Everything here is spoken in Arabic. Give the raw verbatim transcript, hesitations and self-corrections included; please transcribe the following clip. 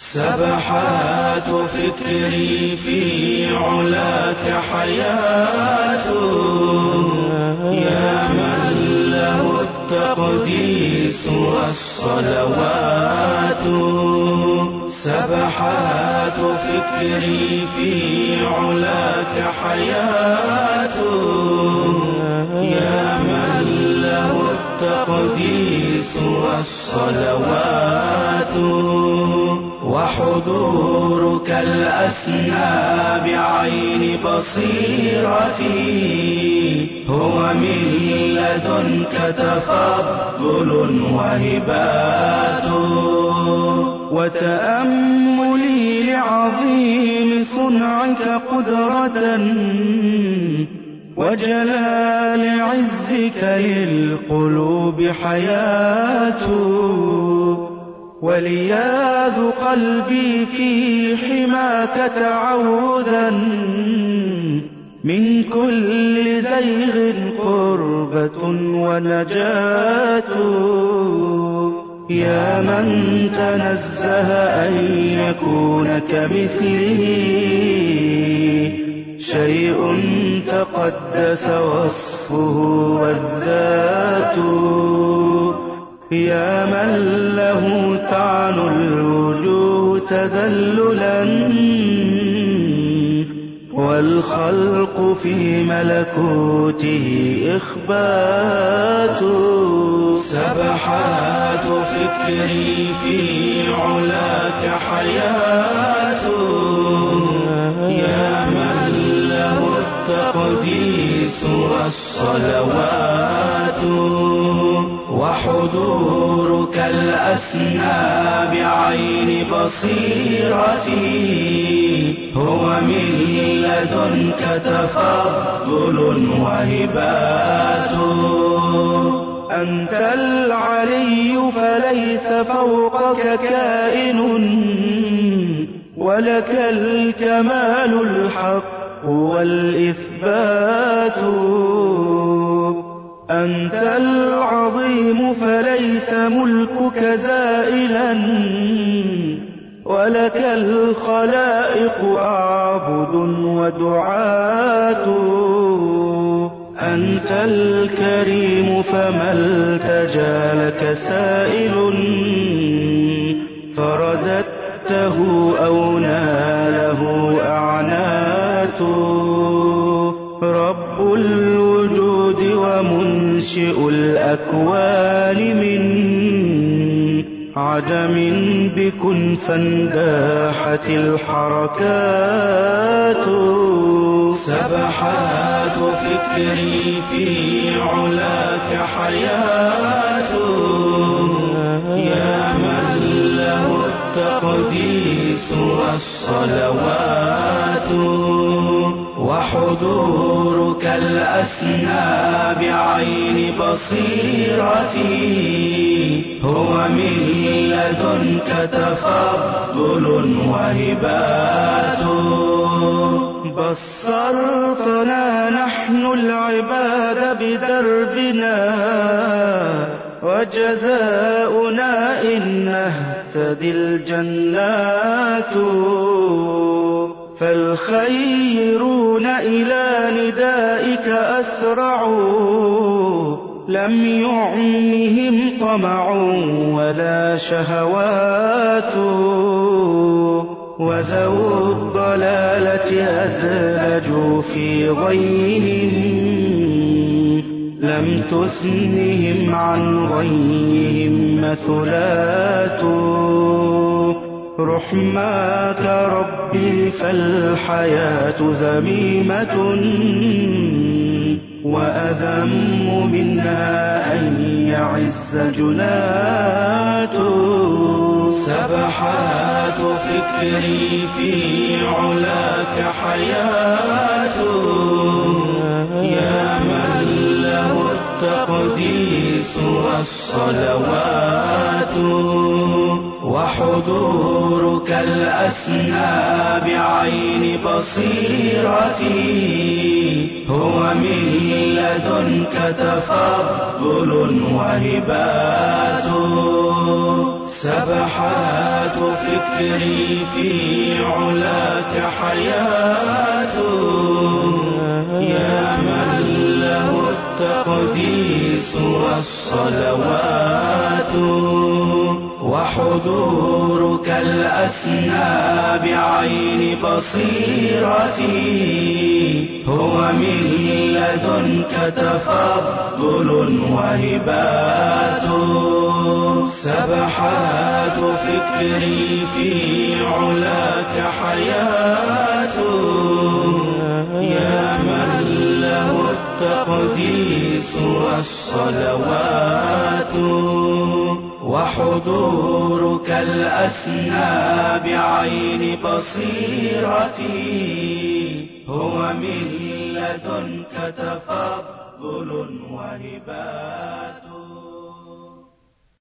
سبحات فكري في علاك حياة، يا من له التقديس والصلوات. سبحات فكري في علاك حياة، يا من له التقديس والصلوات. وحضورك الأسنى بعين بصيرتي هو من لدنك تفضل وهبات. وتأملي لعظيم صنعك قدرة، وجلال عزك للقلوب حياة. ولياذ قلبي في حماك تعوذا من كل زيغ قربة ونجاة. يا من تنزه أن يكون كمثله شيء تقدس وصفه والذات. يا من له تعنو الوجوه تذللا والخلق في ملكوته إخبات. سبحات فكري في علاك حياة، يا من له التقديس والصلوات. وحضورك الأسنى بعين بصيرتي هو من لدنك تفضل وهبات. أنت العلي فليس فوقك كائن، ولك الكمال الحق والإثبات. أنت العظيم فليس ملكك زائلا، ولك الخلائق أعبد ودعاة. أنت الكريم فما التجا لك سائل فرددته أو ناله أعنات. رب الوجود ومنشئ الأكوان من عدم بكن فانداحت الحركات. سبحات فكري في علاك حياة، يا من له التقديس والصلوات. وحضورك الأسنى بعين بصيرتي هو من لدنك تفضل وهبات. بصرتنا نحن العباد بدربنا، وجزاؤنا إن نهتدي الجنات. فالخيرون إلى ندائك أسرعوا، لم يعمهم طمع ولا شهوات. وذو الضلالة أدلجوا في غيهم، لم تثنهم عن غيهم مثلات. رحماك ربي فالحياة ذميمة، وأذم منها أن يعز جنات. سبحات فكري في علاك حياة، يا من له التقديس والصلوات. وحضورك الأسنى بعين بصيرتي هو من لدنك تفضل وهبات. سبحات فكري في علاك حياة يا من له التقديس والصلوات وحضورك الأسنى بعين بصيرتي هو من لدنك تفضل وهبات سبحات فكري في علاك حياة يا من له التقديس والصلوات وحضورك الأسنى بعين بصيرتي هو من لدنك تفضل وهبات